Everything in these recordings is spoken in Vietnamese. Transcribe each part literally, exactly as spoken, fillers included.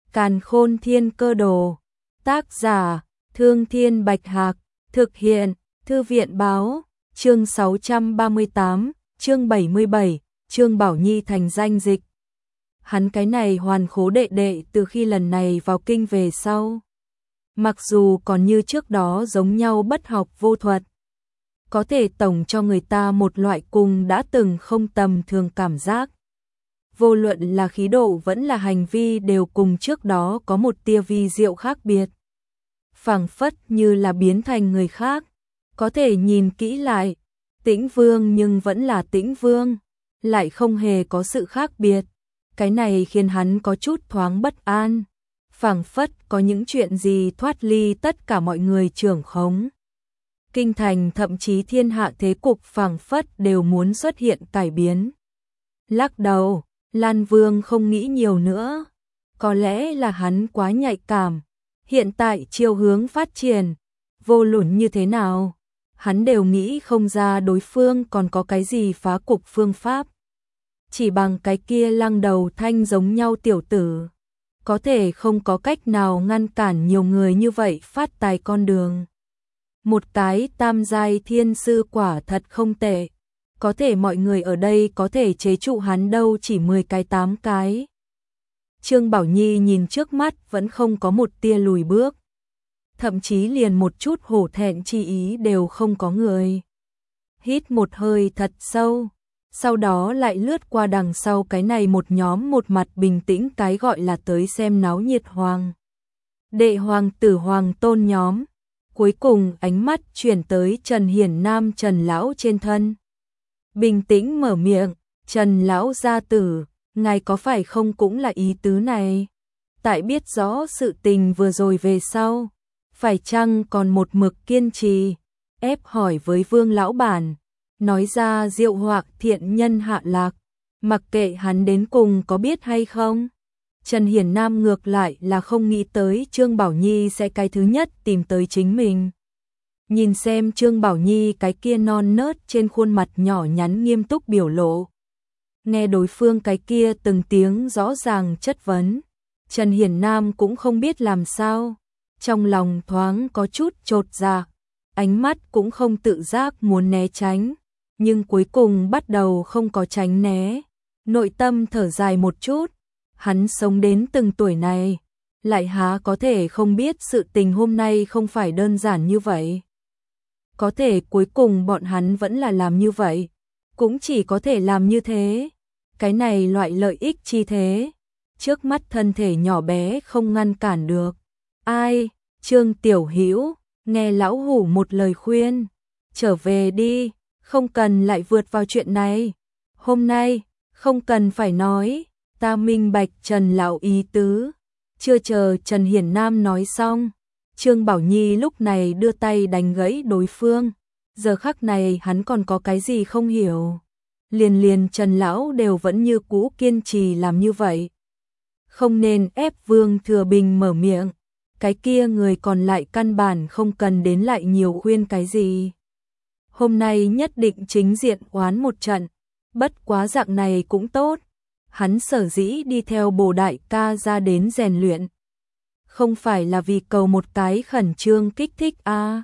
Càn Khôn Thiên Cơ Đồ. Tác giả: Thương Thiên Bạch Hạc. Thực hiện: Thư viện báo. Chương sáu trăm ba mươi tám, chương bảy mươi bảy, Trương Bảo Nhi thành danh dịch. Hắn cái này hoàn khố đệ đệ từ khi lần này vào kinh về sau. Mặc dù còn như trước đó giống nhau bất học vô thuật, có thể tổng cho người ta một loại cùng đã từng không tầm thường cảm giác. Vô luận là khí độ vẫn là hành vi đều cùng trước đó có một tia vi diệu khác biệt. Phảng phất như là biến thành người khác. Có thể nhìn kỹ lại, Tĩnh Vương nhưng vẫn là Tĩnh Vương, lại không hề có sự khác biệt. Cái này khiến hắn có chút thoáng bất an. Phảng phất có những chuyện gì thoát ly tất cả mọi người trưởng khống. Kinh thành thậm chí thiên hạ thế cục phảng phất đều muốn xuất hiện cải biến. Lắc đầu, Lan Vương không nghĩ nhiều nữa. Có lẽ là hắn quá nhạy cảm. Hiện tại chiều hướng phát triển, vô luận như thế nào, hắn đều nghĩ không ra đối phương còn có cái gì phá cục phương pháp. Chỉ bằng cái kia lăng đầu thanh giống nhau tiểu tử, có thể không có cách nào ngăn cản nhiều người như vậy phát tài con đường. Một cái tam giai thiên sư quả thật không tệ, có thể mọi người ở đây có thể chế trụ hắn đâu chỉ mười cái tám cái. Trương Bảo Nhi nhìn trước mắt vẫn không có một tia lùi bước, thậm chí liền một chút hổ thẹn chi ý đều không có người. Hít một hơi thật sâu, sau đó lại lướt qua đằng sau cái này một nhóm một mặt bình tĩnh cái gọi là tới xem náo nhiệt hoàng đệ hoàng tử hoàng tôn nhóm. Cuối cùng ánh mắt chuyển tới Trần Hiển Nam Trần Lão trên thân. Bình tĩnh mở miệng, Trần Lão gia tử, ngài có phải không cũng là ý tứ này? Tại biết rõ sự tình vừa rồi về sau, phải chăng còn một mực kiên trì, ép hỏi với Vương lão bản, nói ra diệu hoặc thiện nhân hạ lạc, mặc kệ hắn đến cùng có biết hay không? Trần Hiển Nam ngược lại là không nghĩ tới Trương Bảo Nhi sẽ cái thứ nhất tìm tới chính mình. Nhìn xem Trương Bảo Nhi cái kia non nớt trên khuôn mặt nhỏ nhắn nghiêm túc biểu lộ. Nghe đối phương cái kia từng tiếng rõ ràng chất vấn, Trần Hiển Nam cũng không biết làm sao, trong lòng thoáng có chút chột dạ, ánh mắt cũng không tự giác muốn né tránh, nhưng cuối cùng bắt đầu không có tránh né, nội tâm thở dài một chút, hắn sống đến từng tuổi này, lại há có thể không biết sự tình hôm nay không phải đơn giản như vậy. Có thể cuối cùng bọn hắn vẫn là làm như vậy, cũng chỉ có thể làm như thế. Cái này loại lợi ích chi thế, trước mắt thân thể nhỏ bé không ngăn cản được. Ai, Trương Tiểu Hữu, nghe lão hủ một lời khuyên, trở về đi, không cần lại vượt vào chuyện này. Hôm nay, không cần phải nói, ta minh bạch Trần lão ý tứ. Chưa chờ Trần Hiển Nam nói xong, Trương Bảo Nhi lúc này đưa tay đánh gãy đối phương. Giờ khắc này hắn còn có cái gì không hiểu. Liền liền Trần lão đều vẫn như cũ kiên trì làm như vậy. Không nên ép Vương Thừa Bình mở miệng, cái kia người còn lại căn bản không cần đến lại nhiều khuyên cái gì. Hôm nay nhất định chính diện oán một trận, bất quá dạng này cũng tốt. Hắn sở dĩ đi theo Bồ đại ca ra đến rèn luyện, không phải là vì cầu một cái khẩn trương kích thích a. À.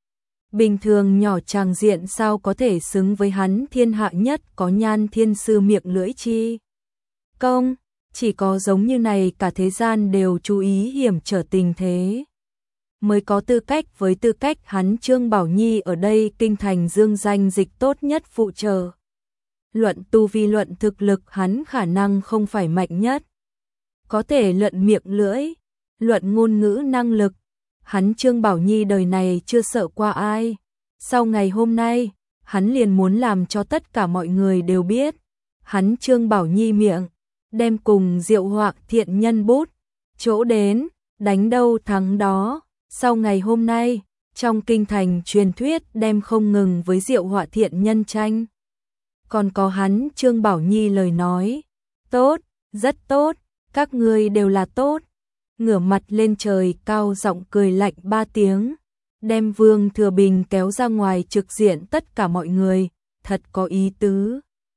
Bình thường nhỏ tràng diện sao có thể xứng với hắn thiên hạ nhất có nhan thiên sư miệng lưỡi chi. Công, chỉ có giống như này cả thế gian đều chú ý hiểm trở tình thế. Mới có tư cách với tư cách hắn Trương Bảo Nhi ở đây kinh thành dương danh dịch tốt nhất phụ trợ. Luận tu vi luận thực lực hắn khả năng không phải mạnh nhất. Có thể luận miệng lưỡi, luận ngôn ngữ năng lực. Hắn Trương Bảo Nhi đời này chưa sợ qua ai. Sau ngày hôm nay, hắn liền muốn làm cho tất cả mọi người đều biết. Hắn Trương Bảo Nhi miệng, đem cùng diệu hoặc thiện nhân bút. Chỗ đến, đánh đâu thắng đó. Sau ngày hôm nay, trong kinh thành truyền thuyết đem không ngừng với diệu họa thiện nhân tranh. Còn có hắn Trương Bảo Nhi lời nói. Tốt, rất tốt, các ngươi đều là tốt. Ngửa mặt lên trời cao giọng cười lạnh ba tiếng, đem Vương Thừa Bình kéo ra ngoài trực diện tất cả mọi người, thật có ý tứ.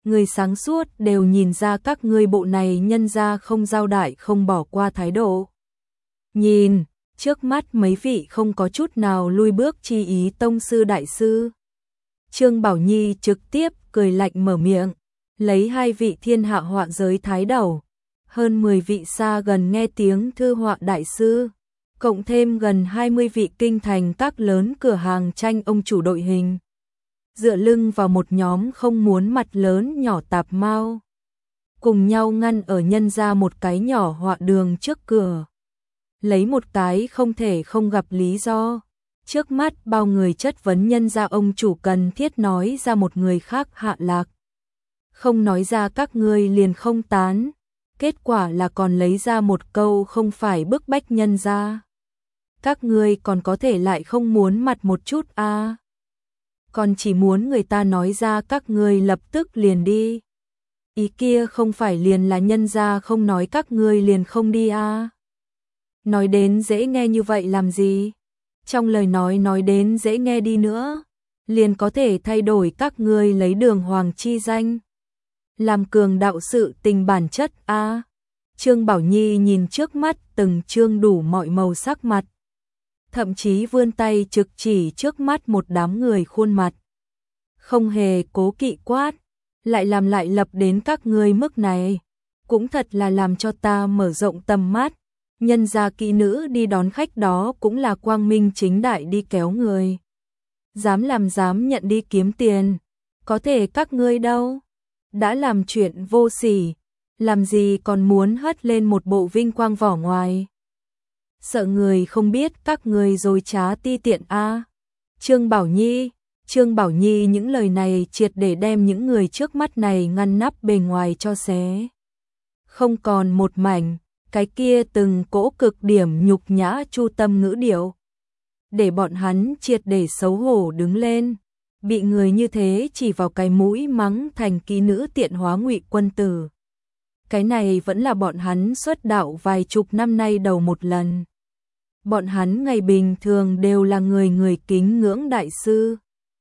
người sáng suốt đều nhìn ra các ngươi bộ này nhân ra không giao đại không bỏ qua thái độ. Nhìn, trước mắt mấy vị không có chút nào lui bước chi ý tông sư đại sư. Trương Bảo Nhi trực tiếp cười lạnh mở miệng, lấy hai vị thiên hạ họa giới thái đầu, hơn mười vị xa gần nghe tiếng thư họa đại sư, cộng thêm gần hai mươi vị kinh thành các lớn cửa hàng tranh ông chủ đội hình. Dựa lưng vào một nhóm không muốn mặt lớn nhỏ tạp mau, cùng nhau ngăn ở nhân ra một cái nhỏ họa đường trước cửa. Lấy một cái không thể không gặp lý do, trước mắt bao người chất vấn nhân ra ông chủ cần thiết nói ra một người khác hạ lạc. Không nói ra các ngươi liền không tán, kết quả là còn lấy ra một câu không phải bức bách nhân ra. Các ngươi còn có thể lại không muốn mặt một chút a à. Còn chỉ muốn người ta nói ra các ngươi lập tức liền đi. Ý kia không phải liền là nhân ra không nói các ngươi liền không đi a à. Nói đến dễ nghe như vậy làm gì? Trong lời nói nói đến dễ nghe đi nữa, liền có thể thay đổi các ngươi lấy đường hoàng chi danh. Làm cường đạo sự tình bản chất a à. Trương Bảo Nhi nhìn trước mắt từng trương đủ mọi màu sắc mặt, thậm chí vươn tay trực chỉ trước mắt một đám người khuôn mặt. Không hề cố kỵ quát, lại làm lại lập đến các ngươi mức này, cũng thật là làm cho ta mở rộng tầm mắt. Nhân gia kỹ nữ đi đón khách đó cũng là quang minh chính đại đi kéo người. Dám làm dám nhận đi kiếm tiền, có thể các ngươi đâu. Đã làm chuyện vô sỉ, làm gì còn muốn hất lên một bộ vinh quang vỏ ngoài. Sợ người không biết các người dối trá ti tiện a à. Trương Bảo Nhi, Trương Bảo Nhi những lời này triệt để đem những người trước mắt này ngăn nắp bề ngoài cho xé. Không còn một mảnh, cái kia từng cỗ cực điểm nhục nhã chu tâm ngữ điệu. Để bọn hắn triệt để xấu hổ đứng lên, bị người như thế chỉ vào cái mũi mắng thành kỹ nữ tiện hóa ngụy quân tử. Cái này vẫn là bọn hắn xuất đạo vài chục năm nay đầu một lần. Bọn hắn ngày bình thường đều là người người kính ngưỡng đại sư.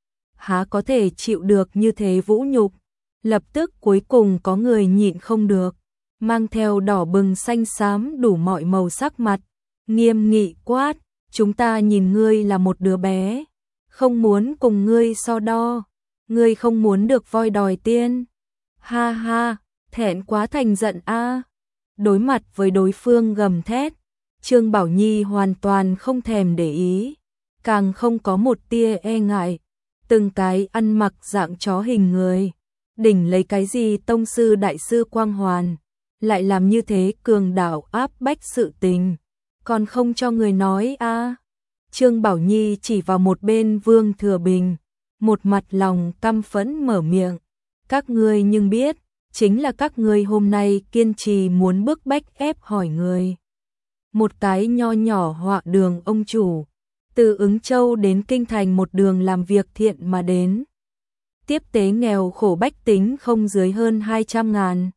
Há có thể chịu được như thế vũ nhục. Lập tức cuối cùng có người nhịn không được, mang theo đỏ bừng xanh xám đủ mọi màu sắc mặt, nghiêm nghị quát, chúng ta nhìn ngươi là một đứa bé, không muốn cùng ngươi so đo, ngươi không muốn được voi đòi tiên. Ha ha, thẹn quá thành giận a. Đối mặt với đối phương gầm thét, Trương Bảo Nhi hoàn toàn không thèm để ý, càng không có một tia e ngại, từng cái ăn mặc dạng chó hình người, đỉnh lấy cái gì tông sư đại sư quang hoàn, lại làm như thế cường đạo áp bách sự tình, còn không cho người nói a. À. Trương Bảo Nhi chỉ vào một bên Vương Thừa Bình, một mặt lòng căm phẫn mở miệng, các ngươi nhưng biết, chính là các ngươi hôm nay kiên trì muốn bức bách ép hỏi người. Một cái nho nhỏ họa đường ông chủ, từ Ứng Châu đến Kinh Thành một đường làm việc thiện mà đến. Tiếp tế nghèo khổ bách tính không dưới hơn hai trăm ngàn.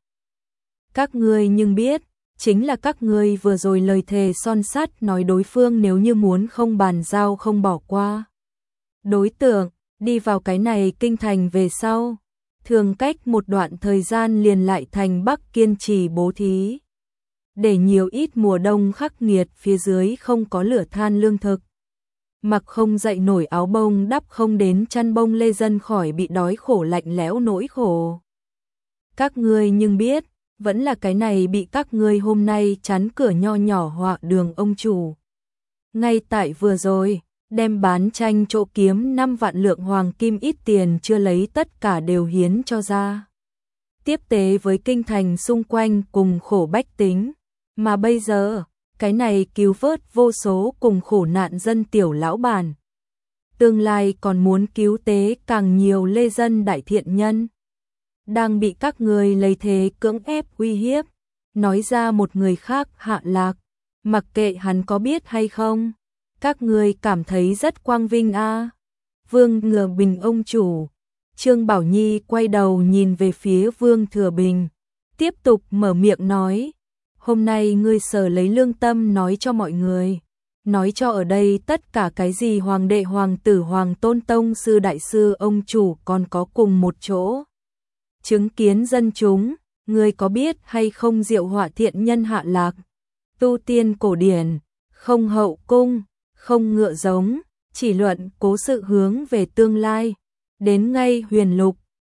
Các ngươi nhưng biết, chính là các ngươi vừa rồi lời thề son sắt nói đối phương nếu như muốn không bàn giao không bỏ qua. Đối tượng, đi vào cái này Kinh Thành về sau, thường cách một đoạn thời gian liền lại thành Bắc kiên trì bố thí. Để nhiều ít mùa đông khắc nghiệt phía dưới không có lửa than lương thực. Mặc không dậy nổi áo bông đắp không đến chăn bông lê dân khỏi bị đói khổ lạnh lẽo nỗi khổ. Các ngươi nhưng biết, vẫn là cái này bị các ngươi hôm nay chắn cửa nho nhỏ họa đường ông chủ. Ngay tại vừa rồi, đem bán tranh chỗ kiếm năm vạn lượng hoàng kim ít tiền chưa lấy tất cả đều hiến cho ra. Tiếp tế với kinh thành xung quanh cùng khổ bách tính. Mà bây giờ, cái này cứu vớt vô số cùng khổ nạn dân tiểu lão bản. Tương lai còn muốn cứu tế càng nhiều lê dân đại thiện nhân. Đang bị các người lấy thế cưỡng ép uy hiếp, nói ra một người khác hạ lạc, mặc kệ hắn có biết hay không. Các người cảm thấy rất quang vinh a. À. Vương Thừa Bình ông chủ, Trương Bảo Nhi quay đầu nhìn về phía Vương Thừa Bình, tiếp tục mở miệng nói. Hôm nay ngươi sở lấy lương tâm nói cho mọi người, nói cho ở đây tất cả cái gì hoàng đệ hoàng tử hoàng tôn tông sư đại sư ông chủ còn có cùng một chỗ. chứng kiến dân chúng, người có biết hay không diệu họa thiện nhân hạ lạc, tu tiên cổ điển, không hậu cung, không ngựa giống, chỉ luận cố sự hướng về tương lai, đến ngay huyền lục,